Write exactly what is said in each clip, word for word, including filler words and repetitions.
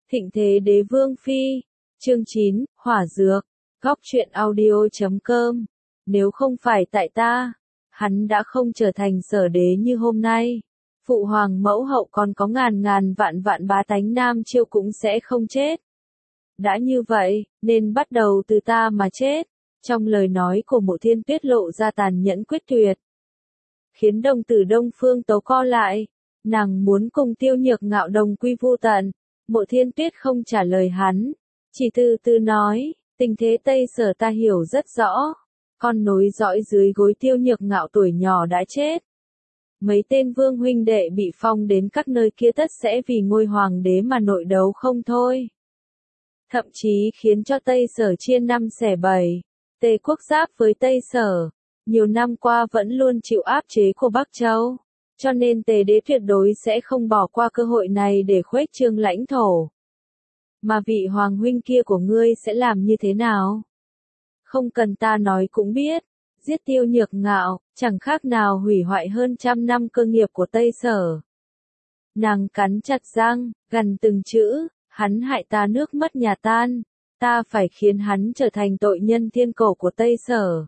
Thịnh thế đế vương phi. Chương chín, hỏa dược. Góc truyện audio chấm com. Nếu không phải tại ta, hắn đã không trở thành sở đế như hôm nay. Phụ hoàng mẫu hậu còn có ngàn ngàn vạn vạn bá tánh Nam Chiêu cũng sẽ không chết. Đã như vậy, nên bắt đầu từ ta mà chết. Trong lời nói của Mộ Thiên Tuyết lộ ra tàn nhẫn quyết tuyệt, khiến đồng tử Đông Phương Tố co lại. Nàng muốn cùng Tiêu Nhược Ngạo đồng quy vu tận. Mộ Thiên Tuyết không trả lời hắn, chỉ từ từ nói, tình thế Tây Sở ta hiểu rất rõ. Con nối dõi dưới gối Tiêu Nhược Ngạo tuổi nhỏ đã chết. Mấy tên vương huynh đệ bị phong đến các nơi kia tất sẽ vì ngôi hoàng đế mà nội đấu không thôi. Thậm chí khiến cho Tây Sở chia năm xẻ bảy. Tề quốc giáp với Tây Sở, nhiều năm qua vẫn luôn chịu áp chế của Bắc Châu. Cho nên Tề đế tuyệt đối sẽ không bỏ qua cơ hội này để khuếch trương lãnh thổ. Mà vị hoàng huynh kia của ngươi sẽ làm như thế nào? Không cần ta nói cũng biết, giết Tiêu Nhược Ngạo, chẳng khác nào hủy hoại hơn trăm năm cơ nghiệp của Tây Sở. Nàng cắn chặt răng, gằn từng chữ, hắn hại ta nước mất nhà tan, ta phải khiến hắn trở thành tội nhân thiên cổ của Tây Sở.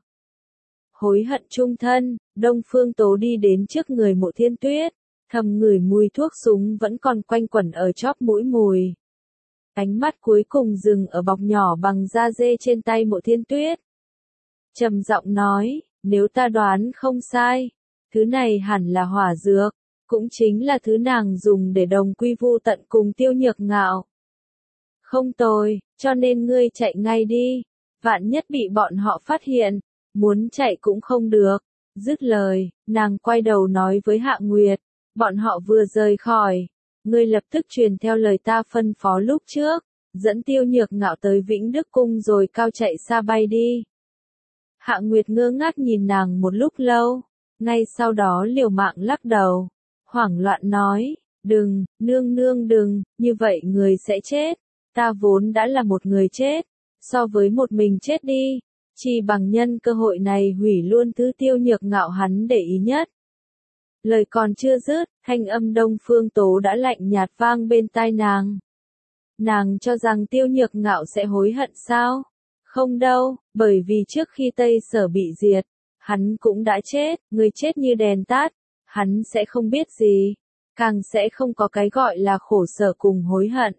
Hối hận chung thân, Đông Phương Tố đi đến trước người Mộ Thiên Tuyết, thầm ngửi mùi thuốc súng vẫn còn quanh quẩn ở chóp mũi mùi. Ánh mắt cuối cùng dừng ở bọc nhỏ bằng da dê trên tay Mộ Thiên Tuyết. Trầm giọng nói, nếu ta đoán không sai, thứ này hẳn là hỏa dược, cũng chính là thứ nàng dùng để đồng quy vu tận cùng Tiêu Nhược Ngạo. Không tồi, cho nên ngươi chạy ngay đi, vạn nhất bị bọn họ phát hiện, muốn chạy cũng không được. Dứt lời, nàng quay đầu nói với Hạ Nguyệt, bọn họ vừa rời khỏi, ngươi lập tức truyền theo lời ta phân phó lúc trước, dẫn Tiêu Nhược Ngạo tới Vĩnh Đức Cung rồi cao chạy xa bay đi. Hạ Nguyệt ngơ ngác nhìn nàng một lúc lâu, ngay sau đó liều mạng lắc đầu, hoảng loạn nói, đừng, nương nương đừng, như vậy người sẽ chết, ta vốn đã là một người chết, so với một mình chết đi, chỉ bằng nhân cơ hội này hủy luôn thứ Tiêu Nhược Ngạo hắn để ý nhất. Lời còn chưa dứt, thanh âm Đông Phương Tố đã lạnh nhạt vang bên tai nàng. Nàng cho rằng Tiêu Nhược Ngạo sẽ hối hận sao? Không đâu, bởi vì trước khi Tây Sở bị diệt, hắn cũng đã chết, người chết như đèn tắt, hắn sẽ không biết gì, càng sẽ không có cái gọi là khổ sở cùng hối hận.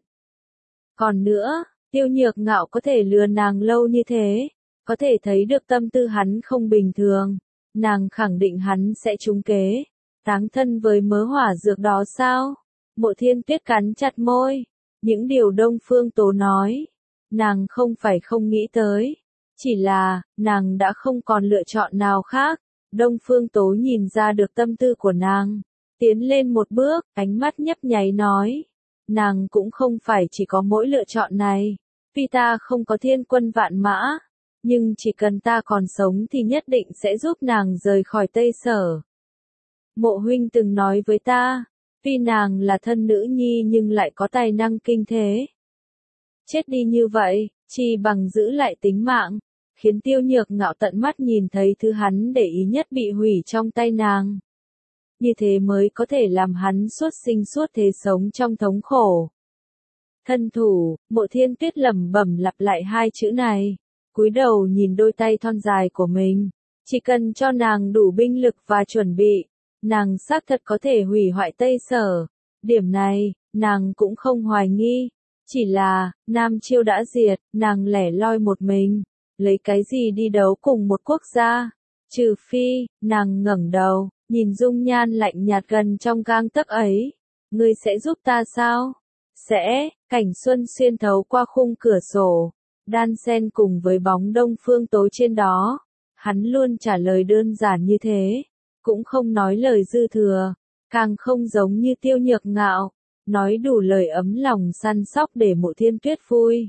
Còn nữa, Tiêu Nhược Ngạo có thể lừa nàng lâu như thế, có thể thấy được tâm tư hắn không bình thường, nàng khẳng định hắn sẽ trúng kế, táng thân với mớ hỏa dược đó sao? Mộ Thiên Tuyết cắn chặt môi, những điều Đông Phương Tố nói, nàng không phải không nghĩ tới, chỉ là, nàng đã không còn lựa chọn nào khác. Đông Phương Tố nhìn ra được tâm tư của nàng, tiến lên một bước, ánh mắt nhấp nháy nói, nàng cũng không phải chỉ có mỗi lựa chọn này, vì ta không có thiên quân vạn mã, nhưng chỉ cần ta còn sống thì nhất định sẽ giúp nàng rời khỏi Tây Sở. Mộ huynh từng nói với ta, vì nàng là thân nữ nhi nhưng lại có tài năng kinh thế. Chết đi như vậy, chỉ bằng giữ lại tính mạng, khiến Tiêu Nhược Ngạo tận mắt nhìn thấy thứ hắn để ý nhất bị hủy trong tay nàng. Như thế mới có thể làm hắn suốt sinh suốt thế sống trong thống khổ. Thân thủ, Mộ Thiên Tuyết lẩm bẩm lặp lại hai chữ này, cúi đầu nhìn đôi tay thon dài của mình, chỉ cần cho nàng đủ binh lực và chuẩn bị, nàng xác thật có thể hủy hoại Tây Sở. Điểm này, nàng cũng không hoài nghi, chỉ là, Nam Chiêu đã diệt, nàng lẻ loi một mình, lấy cái gì đi đấu cùng một quốc gia? Trừ phi, nàng ngẩng đầu, nhìn dung nhan lạnh nhạt gần trong gang tấc ấy. Ngươi sẽ giúp ta sao? Sẽ, cảnh xuân xuyên thấu qua khung cửa sổ, đan xen cùng với bóng Đông Phương Tố trên đó. Hắn luôn trả lời đơn giản như thế, cũng không nói lời dư thừa, càng không giống như Tiêu Nhược Ngạo, nói đủ lời ấm lòng săn sóc để Mộ Thiên Tuyết vui.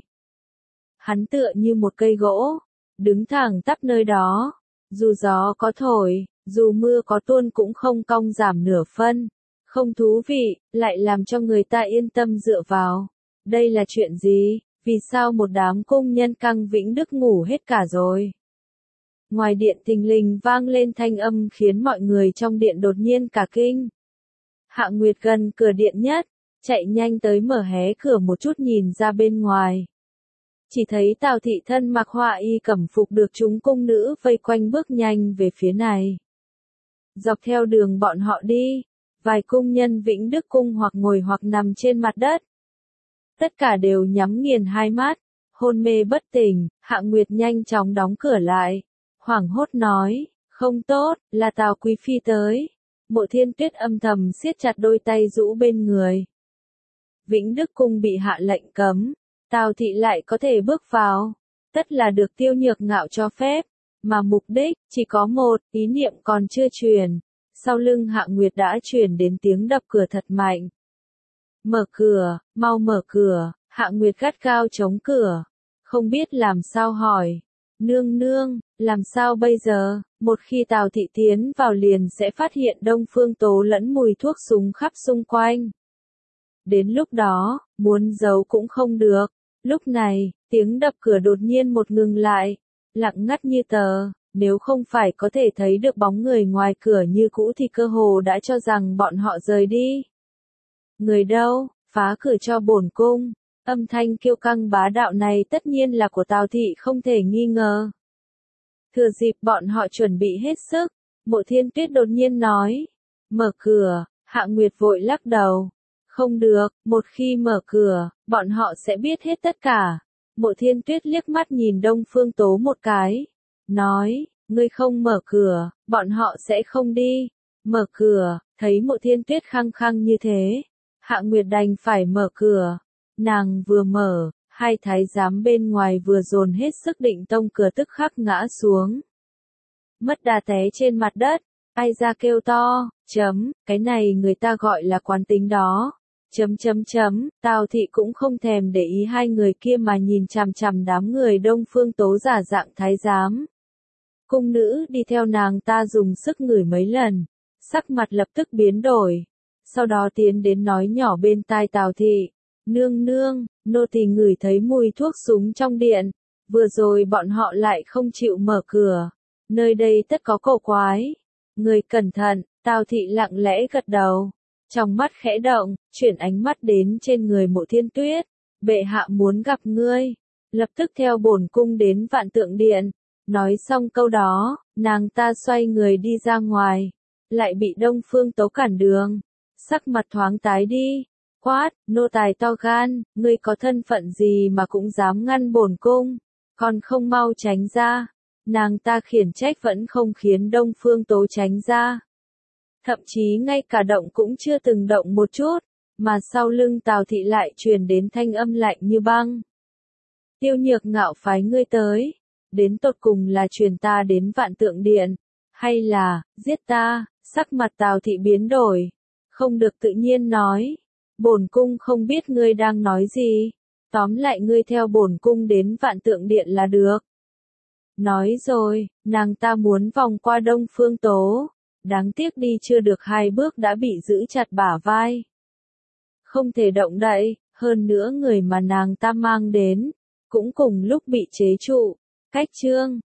Hắn tựa như một cây gỗ, đứng thẳng tắp nơi đó, dù gió có thổi, dù mưa có tuôn cũng không cong giảm nửa phân, không thú vị, lại làm cho người ta yên tâm dựa vào. Đây là chuyện gì? Vì sao một đám công nhân căng Vĩnh Đức ngủ hết cả rồi? Ngoài điện thình lình vang lên thanh âm khiến mọi người trong điện đột nhiên cả kinh. Hạ Nguyệt gần cửa điện nhất, chạy nhanh tới mở hé cửa một chút nhìn ra bên ngoài. Chỉ thấy Tào thị thân mặc hoa y cẩm phục được chúng cung nữ vây quanh bước nhanh về phía này. Dọc theo đường bọn họ đi, vài cung nhân Vĩnh Đức cung hoặc ngồi hoặc nằm trên mặt đất. Tất cả đều nhắm nghiền hai mắt, hôn mê bất tỉnh. Hạng Nguyệt nhanh chóng đóng cửa lại, hoảng hốt nói, không tốt, là Tào quý phi tới. Mộ Thiên Tuyết âm thầm siết chặt đôi tay rũ bên người. Vĩnh Đức cung bị hạ lệnh cấm, Tào thị lại có thể bước vào, tất là được Tiêu Nhược Ngạo cho phép, mà mục đích chỉ có một, ý niệm còn chưa truyền. Sau lưng Hạng Nguyệt đã truyền đến tiếng đập cửa thật mạnh. Mở cửa, mau mở cửa. Hạng Nguyệt gắt gao chống cửa, không biết làm sao hỏi. Nương nương, làm sao bây giờ? Một khi Tào thị tiến vào liền sẽ phát hiện Đông Phương Tố lẫn mùi thuốc súng khắp xung quanh. Đến lúc đó, muốn giấu cũng không được. Lúc này, tiếng đập cửa đột nhiên một ngừng lại, lặng ngắt như tờ. Nếu không phải có thể thấy được bóng người ngoài cửa như cũ thì cơ hồ đã cho rằng bọn họ rời đi. Người đâu, phá cửa cho bổn cung. Âm thanh kiêu căng bá đạo này tất nhiên là của Tào thị không thể nghi ngờ. Thừa dịp bọn họ chuẩn bị hết sức, Mộ Thiên Tuyết đột nhiên nói, mở cửa. Hạng Nguyệt vội lắc đầu. Không được, một khi mở cửa, bọn họ sẽ biết hết tất cả. Mộ Thiên Tuyết liếc mắt nhìn Đông Phương Tố một cái, nói, ngươi không mở cửa, bọn họ sẽ không đi. Mở cửa, thấy Mộ Thiên Tuyết khăng khăng như thế, Hạng Nguyệt đành phải mở cửa. Nàng vừa mở, hai thái giám bên ngoài vừa dồn hết sức định tông cửa tức khắc ngã xuống. Mất đà té trên mặt đất, ai ra kêu to, chấm, cái này người ta gọi là quán tính đó. Chấm chấm chấm, Tào thị cũng không thèm để ý hai người kia mà nhìn chằm chằm đám người Đông Phương Tố giả dạng thái giám. Cung nữ đi theo nàng ta dùng sức ngửi mấy lần, sắc mặt lập tức biến đổi. Sau đó tiến đến nói nhỏ bên tai Tào thị, nương nương, nô tỳ ngửi thấy mùi thuốc súng trong điện, vừa rồi bọn họ lại không chịu mở cửa, nơi đây tất có cổ quái. Người cẩn thận. Tào thị lặng lẽ gật đầu, trong mắt khẽ động, chuyển ánh mắt đến trên người Mộ Thiên Tuyết, bệ hạ muốn gặp ngươi, lập tức theo bổn cung đến Vạn Tượng Điện. Nói xong câu đó, nàng ta xoay người đi ra ngoài, lại bị Đông Phương Tố cản đường, sắc mặt thoáng tái đi, quát, nô tài to gan, ngươi có thân phận gì mà cũng dám ngăn bổn cung, còn không mau tránh ra. Nàng ta khiển trách vẫn không khiến Đông Phương Tố tránh ra. Thậm chí ngay cả động cũng chưa từng động một chút, mà sau lưng Tào thị lại truyền đến thanh âm lạnh như băng. Tiêu Nhược Ngạo phái ngươi tới, đến tột cùng là truyền ta đến Vạn Tượng Điện, hay là, giết ta? Sắc mặt Tào thị biến đổi, không được tự nhiên nói, bổn cung không biết ngươi đang nói gì, tóm lại ngươi theo bổn cung đến Vạn Tượng Điện là được. Nói rồi, nàng ta muốn vòng qua Đông Phương Tố, đáng tiếc đi chưa được hai bước đã bị giữ chặt bả vai. Không thể động đậy, hơn nữa người mà nàng ta mang đến, cũng cùng lúc bị chế trụ. Cách chương